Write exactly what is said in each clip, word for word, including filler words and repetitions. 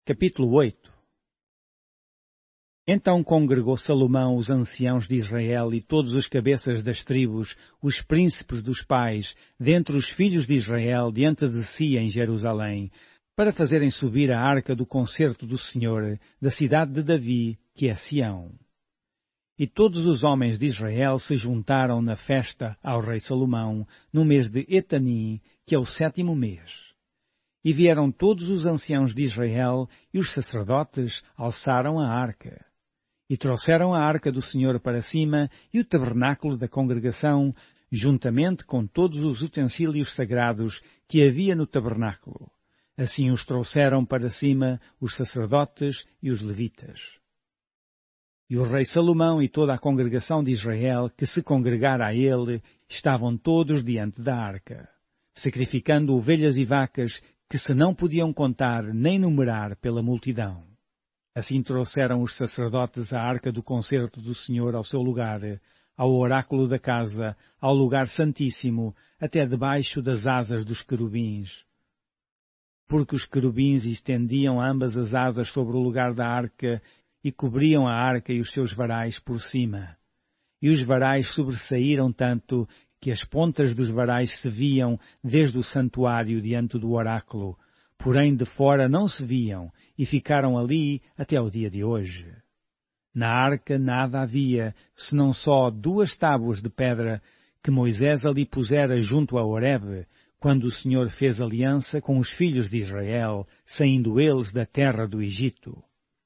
Capítulo oito. Então congregou Salomão os anciãos de Israel e todos os cabeças das tribos, os príncipes dos pais, dentre os filhos de Israel, diante de si em Jerusalém, para fazerem subir a arca do concerto do Senhor, da cidade de Davi, que é Sião. E todos os homens de Israel se juntaram na festa ao rei Salomão, no mês de Etanim, que é o sétimo mês. E vieram todos os anciãos de Israel, e os sacerdotes alçaram a arca. E trouxeram a arca do Senhor para cima, e o tabernáculo da congregação, juntamente com todos os utensílios sagrados que havia no tabernáculo. Assim os trouxeram para cima os sacerdotes e os levitas. E o rei Salomão e toda a congregação de Israel, que se congregara a ele, estavam todos diante da arca, sacrificando ovelhas e vacas, que se não podiam contar nem numerar pela multidão. Assim trouxeram os sacerdotes a arca do concerto do Senhor ao seu lugar, ao oráculo da casa, ao lugar santíssimo, até debaixo das asas dos querubins. Porque os querubins estendiam ambas as asas sobre o lugar da arca e cobriam a arca e os seus varais por cima. E os varais sobressaíram tanto que as pontas dos varais se viam desde o santuário diante do oráculo, porém de fora não se viam, e ficaram ali até o dia de hoje. Na arca nada havia, senão só duas tábuas de pedra que Moisés ali pusera junto a Horebe, quando o Senhor fez aliança com os filhos de Israel, saindo eles da terra do Egito.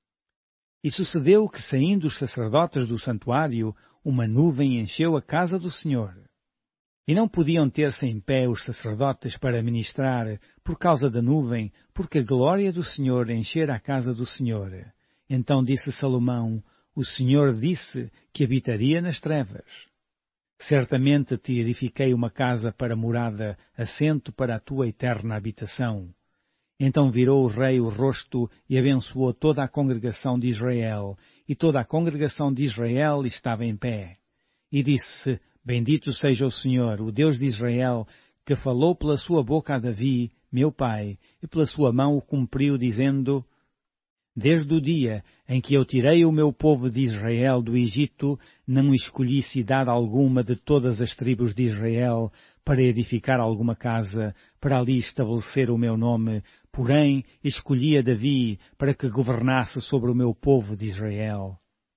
E sucedeu que, saindo os sacerdotes do santuário, uma nuvem encheu a casa do Senhor. E não podiam ter-se em pé os sacerdotes para ministrar por causa da nuvem, porque a glória do Senhor enchera a casa do Senhor. Então disse Salomão, o Senhor disse que habitaria nas trevas. Certamente te edifiquei uma casa para morada, assento para a tua eterna habitação. Então virou o rei o rosto e abençoou toda a congregação de Israel, e toda a congregação de Israel estava em pé. E disse, bendito seja o Senhor, o Deus de Israel, que falou pela sua boca a Davi, meu pai, e pela sua mão o cumpriu, dizendo, desde o dia em que eu tirei o meu povo de Israel do Egito, não escolhi cidade alguma de todas as tribos de Israel para edificar alguma casa, para ali estabelecer o meu nome, porém escolhi a Davi para que governasse sobre o meu povo de Israel.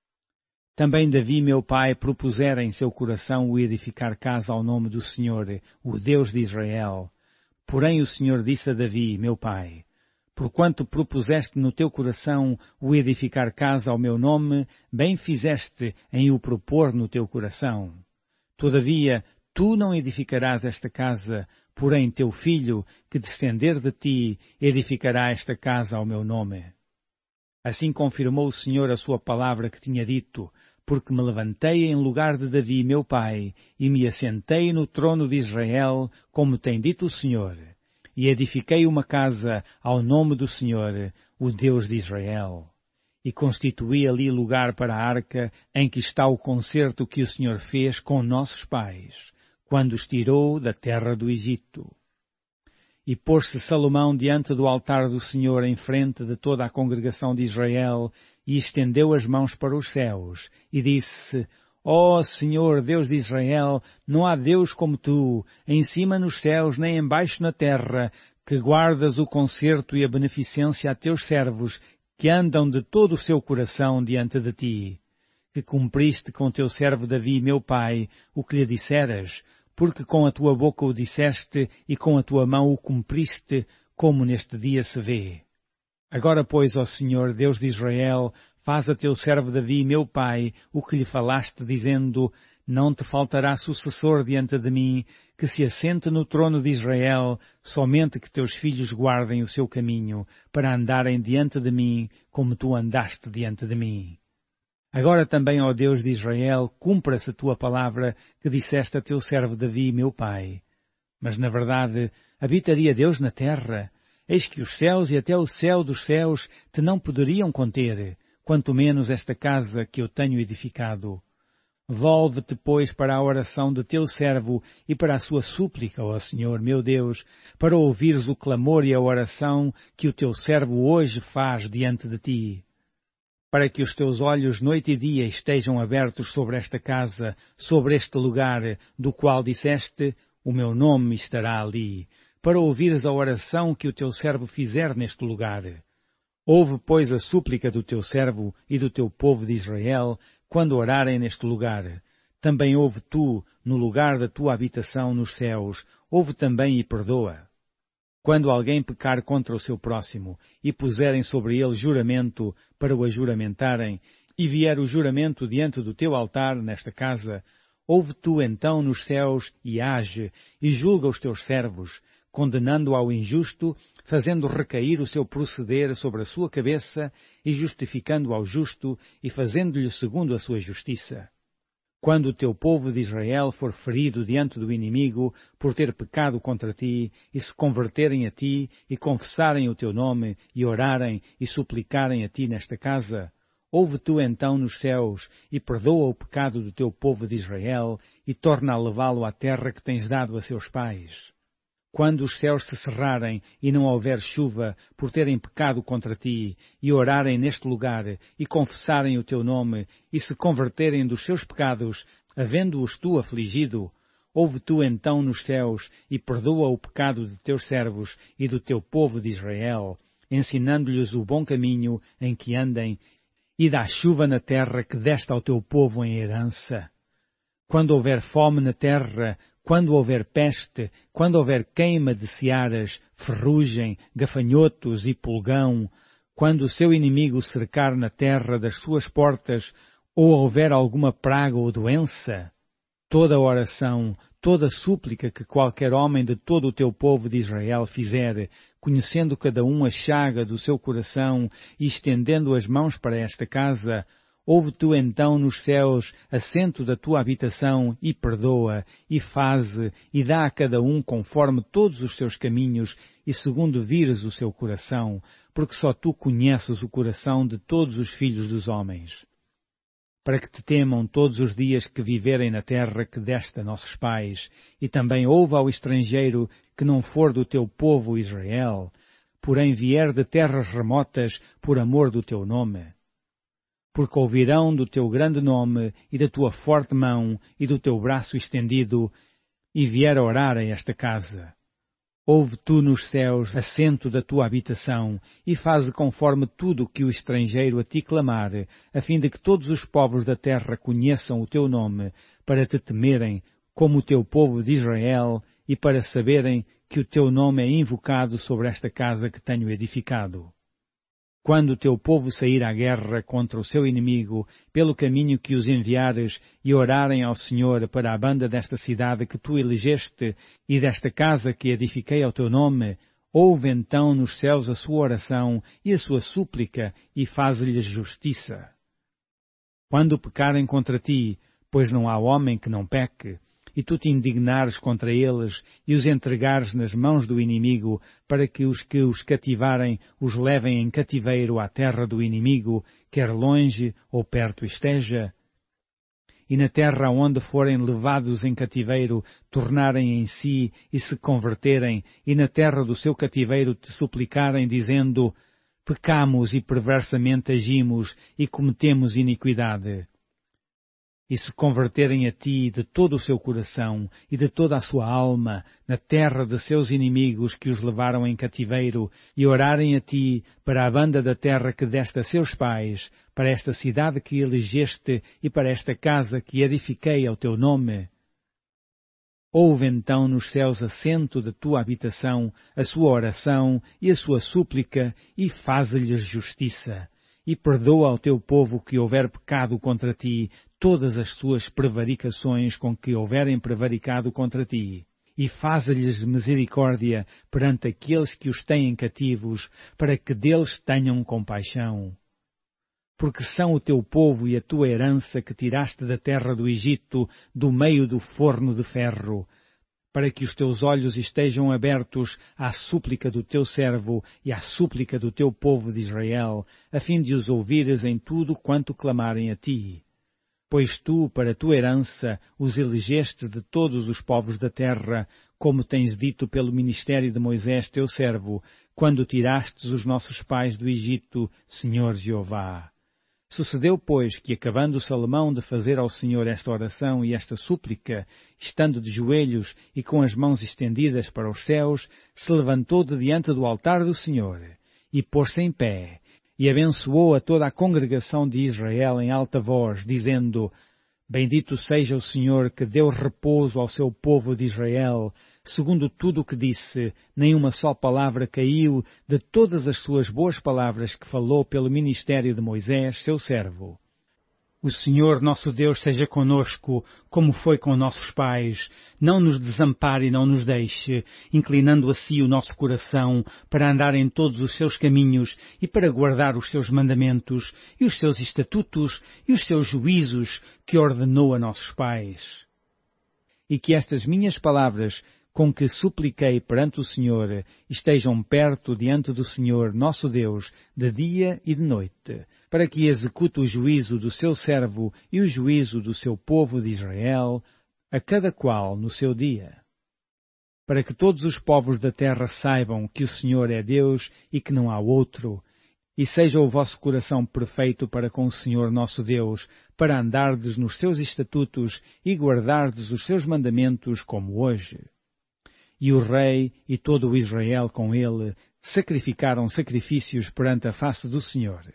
Também Davi, meu pai, propusera em seu coração o edificar casa ao nome do Senhor, o Deus de Israel. Porém o Senhor disse a Davi, meu pai, porquanto propuseste no teu coração o edificar casa ao meu nome, bem fizeste em o propor no teu coração. Todavia, tu não edificarás esta casa, porém teu filho, que descender de ti, edificará esta casa ao meu nome. Assim confirmou o Senhor a sua palavra que tinha dito, porque me levantei em lugar de Davi, meu pai, e me assentei no trono de Israel, como tem dito o Senhor, e edifiquei uma casa ao nome do Senhor, o Deus de Israel. E constituí ali lugar para a arca, em que está o concerto que o Senhor fez com nossos pais, quando os tirou da terra do Egito. E pôs-se Salomão diante do altar do Senhor em frente de toda a congregação de Israel, e estendeu as mãos para os céus, e disse, ó Senhor, Deus de Israel, não há Deus como tu, em cima nos céus, nem embaixo na terra, que guardas o concerto e a beneficência a teus servos, que andam de todo o seu coração diante de ti. Que cumpriste com teu servo Davi, meu pai, o que lhe disseras, porque com a tua boca o disseste e com a tua mão o cumpriste, como neste dia se vê. Agora, pois, ó Senhor, Deus de Israel, faz a teu servo Davi, meu pai, o que lhe falaste, dizendo, não te faltará sucessor diante de mim, que se assente no trono de Israel, somente que teus filhos guardem o seu caminho, para andarem diante de mim, como tu andaste diante de mim. Agora também, ó Deus de Israel, cumpra-se a tua palavra que disseste a teu servo Davi, meu pai. Mas, na verdade, habitaria Deus na terra? Eis que os céus e até o céu dos céus te não poderiam conter, quanto menos esta casa que eu tenho edificado. Volve-te, pois, para a oração de teu servo e para a sua súplica, ó Senhor, meu Deus, para ouvires o clamor e a oração que o teu servo hoje faz diante de ti. Para que os teus olhos noite e dia estejam abertos sobre esta casa, sobre este lugar, do qual disseste, o meu nome estará ali, para ouvires a oração que o teu servo fizer neste lugar. Ouve, pois, a súplica do teu servo e do teu povo de Israel, quando orarem neste lugar. Também ouve tu, no lugar da tua habitação nos céus, ouve também e perdoa. Quando alguém pecar contra o seu próximo, e puserem sobre ele juramento para o ajuramentarem, e vier o juramento diante do teu altar nesta casa, ouve tu então nos céus e age, e julga os teus servos, condenando ao injusto, fazendo recair o seu proceder sobre a sua cabeça, e justificando ao justo, e fazendo-lhe segundo a sua justiça. Quando o teu povo de Israel for ferido diante do inimigo por ter pecado contra ti, e se converterem a ti, e confessarem o teu nome, e orarem, e suplicarem a ti nesta casa, ouve tu então nos céus, e perdoa o pecado do teu povo de Israel, e torna a levá-lo à terra que tens dado a seus pais. Quando os céus se cerrarem e não houver chuva por terem pecado contra ti, e orarem neste lugar, e confessarem o teu nome, e se converterem dos seus pecados, havendo-os tu afligido, ouve tu então nos céus, e perdoa o pecado de teus servos e do teu povo de Israel, ensinando-lhes o bom caminho em que andem, e dá chuva na terra que deste ao teu povo em herança. Quando houver fome na terra, quando houver peste, quando houver queima de searas, ferrugem, gafanhotos e pulgão, quando o seu inimigo cercar na terra das suas portas, ou houver alguma praga ou doença, toda oração, toda súplica que qualquer homem de todo o teu povo de Israel fizer, conhecendo cada um a chaga do seu coração e estendendo as mãos para esta casa, ouve tu então nos céus assento da tua habitação e perdoa, e faze, e dá a cada um conforme todos os seus caminhos e segundo vires o seu coração, porque só tu conheces o coração de todos os filhos dos homens. Para que te temam todos os dias que viverem na terra que deste a nossos pais, e também ouve ao estrangeiro que não for do teu povo Israel, porém vier de terras remotas por amor do teu nome. Porque ouvirão do teu grande nome e da tua forte mão e do teu braço estendido, e vier a orar a esta casa. Ouve tu nos céus assento da tua habitação, e faze conforme tudo que o estrangeiro a ti clamar, a fim de que todos os povos da terra conheçam o teu nome, para te temerem, como o teu povo de Israel, e para saberem que o teu nome é invocado sobre esta casa que tenho edificado. Quando o teu povo sair à guerra contra o seu inimigo, pelo caminho que os enviares, e orarem ao Senhor para a banda desta cidade que tu elegeste, e desta casa que edifiquei ao teu nome, ouve então nos céus a sua oração e a sua súplica, e faze-lhes justiça. Quando pecarem contra ti, pois não há homem que não peque, e tu te indignares contra eles e os entregares nas mãos do inimigo, para que os que os cativarem os levem em cativeiro à terra do inimigo, quer longe ou perto esteja, e na terra onde forem levados em cativeiro tornarem em si e se converterem, e na terra do seu cativeiro te suplicarem, dizendo, pecamos e perversamente agimos e cometemos iniquidade, e se converterem a ti de todo o seu coração e de toda a sua alma, na terra de seus inimigos que os levaram em cativeiro, e orarem a ti para a banda da terra que deste a seus pais, para esta cidade que elegeste e para esta casa que edifiquei ao teu nome, ouve então nos céus assento da tua habitação a sua oração e a sua súplica, e faze-lhes justiça. E perdoa ao teu povo que houver pecado contra ti, todas as suas prevaricações com que houverem prevaricado contra ti. E faze-lhes misericórdia perante aqueles que os têm cativos, para que deles tenham compaixão. Porque são o teu povo e a tua herança que tiraste da terra do Egito, do meio do forno de ferro, para que os teus olhos estejam abertos à súplica do teu servo e à súplica do teu povo de Israel, a fim de os ouvires em tudo quanto clamarem a ti. Pois tu, para tua herança, os elegeste de todos os povos da terra, como tens dito pelo ministério de Moisés, teu servo, quando tirastes os nossos pais do Egito, Senhor Jeová. Sucedeu, pois, que acabando Salomão de fazer ao Senhor esta oração e esta súplica, estando de joelhos e com as mãos estendidas para os céus, se levantou de diante do altar do Senhor, e pôs-se em pé, e abençoou a toda a congregação de Israel em alta voz, dizendo: Bendito seja o Senhor que deu repouso ao seu povo de Israel, segundo tudo o que disse, nem uma só palavra caiu de todas as suas boas palavras que falou pelo ministério de Moisés, seu servo. O Senhor nosso Deus seja conosco, como foi com nossos pais. Não nos desampare e não nos deixe, inclinando a si o nosso coração, para andar em todos os seus caminhos e para guardar os seus mandamentos e os seus estatutos e os seus juízos que ordenou a nossos pais. E que estas minhas palavras, com que supliquei perante o Senhor, estejam perto diante do Senhor nosso Deus, de dia e de noite, para que execute o juízo do seu servo e o juízo do seu povo de Israel, a cada qual no seu dia. Para que todos os povos da terra saibam que o Senhor é Deus e que não há outro, e seja o vosso coração perfeito para com o Senhor nosso Deus, para andardes nos seus estatutos e guardardes os seus mandamentos como hoje. E o rei e todo o Israel com ele sacrificaram sacrifícios perante a face do Senhor.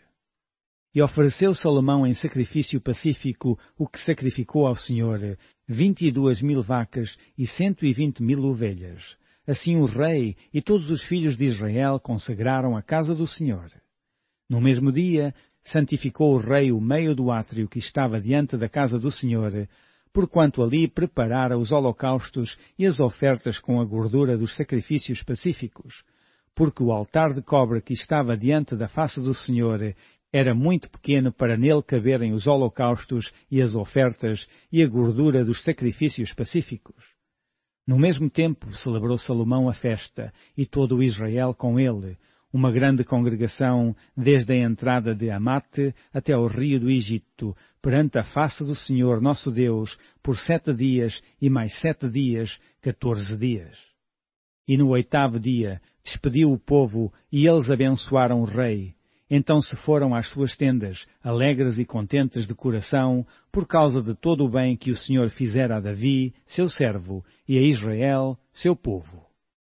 E ofereceu Salomão em sacrifício pacífico o que sacrificou ao Senhor, vinte e duas mil vacas e cento e vinte mil ovelhas. Assim o rei e todos os filhos de Israel consagraram a casa do Senhor. No mesmo dia, santificou o rei o meio do átrio que estava diante da casa do Senhor, porquanto ali preparara os holocaustos e as ofertas com a gordura dos sacrifícios pacíficos, porque o altar de cobre que estava diante da face do Senhor era muito pequeno para nele caberem os holocaustos e as ofertas e a gordura dos sacrifícios pacíficos. No mesmo tempo celebrou Salomão a festa, e todo o Israel com ele, uma grande congregação, desde a entrada de Amate até ao rio do Egito, perante a face do Senhor nosso Deus, por sete dias e mais sete dias, quatorze dias. E no oitavo dia despediu o povo, e eles abençoaram o rei. Então se foram às suas tendas, alegres e contentes de coração, por causa de todo o bem que o Senhor fizera a Davi, seu servo, e a Israel, seu povo.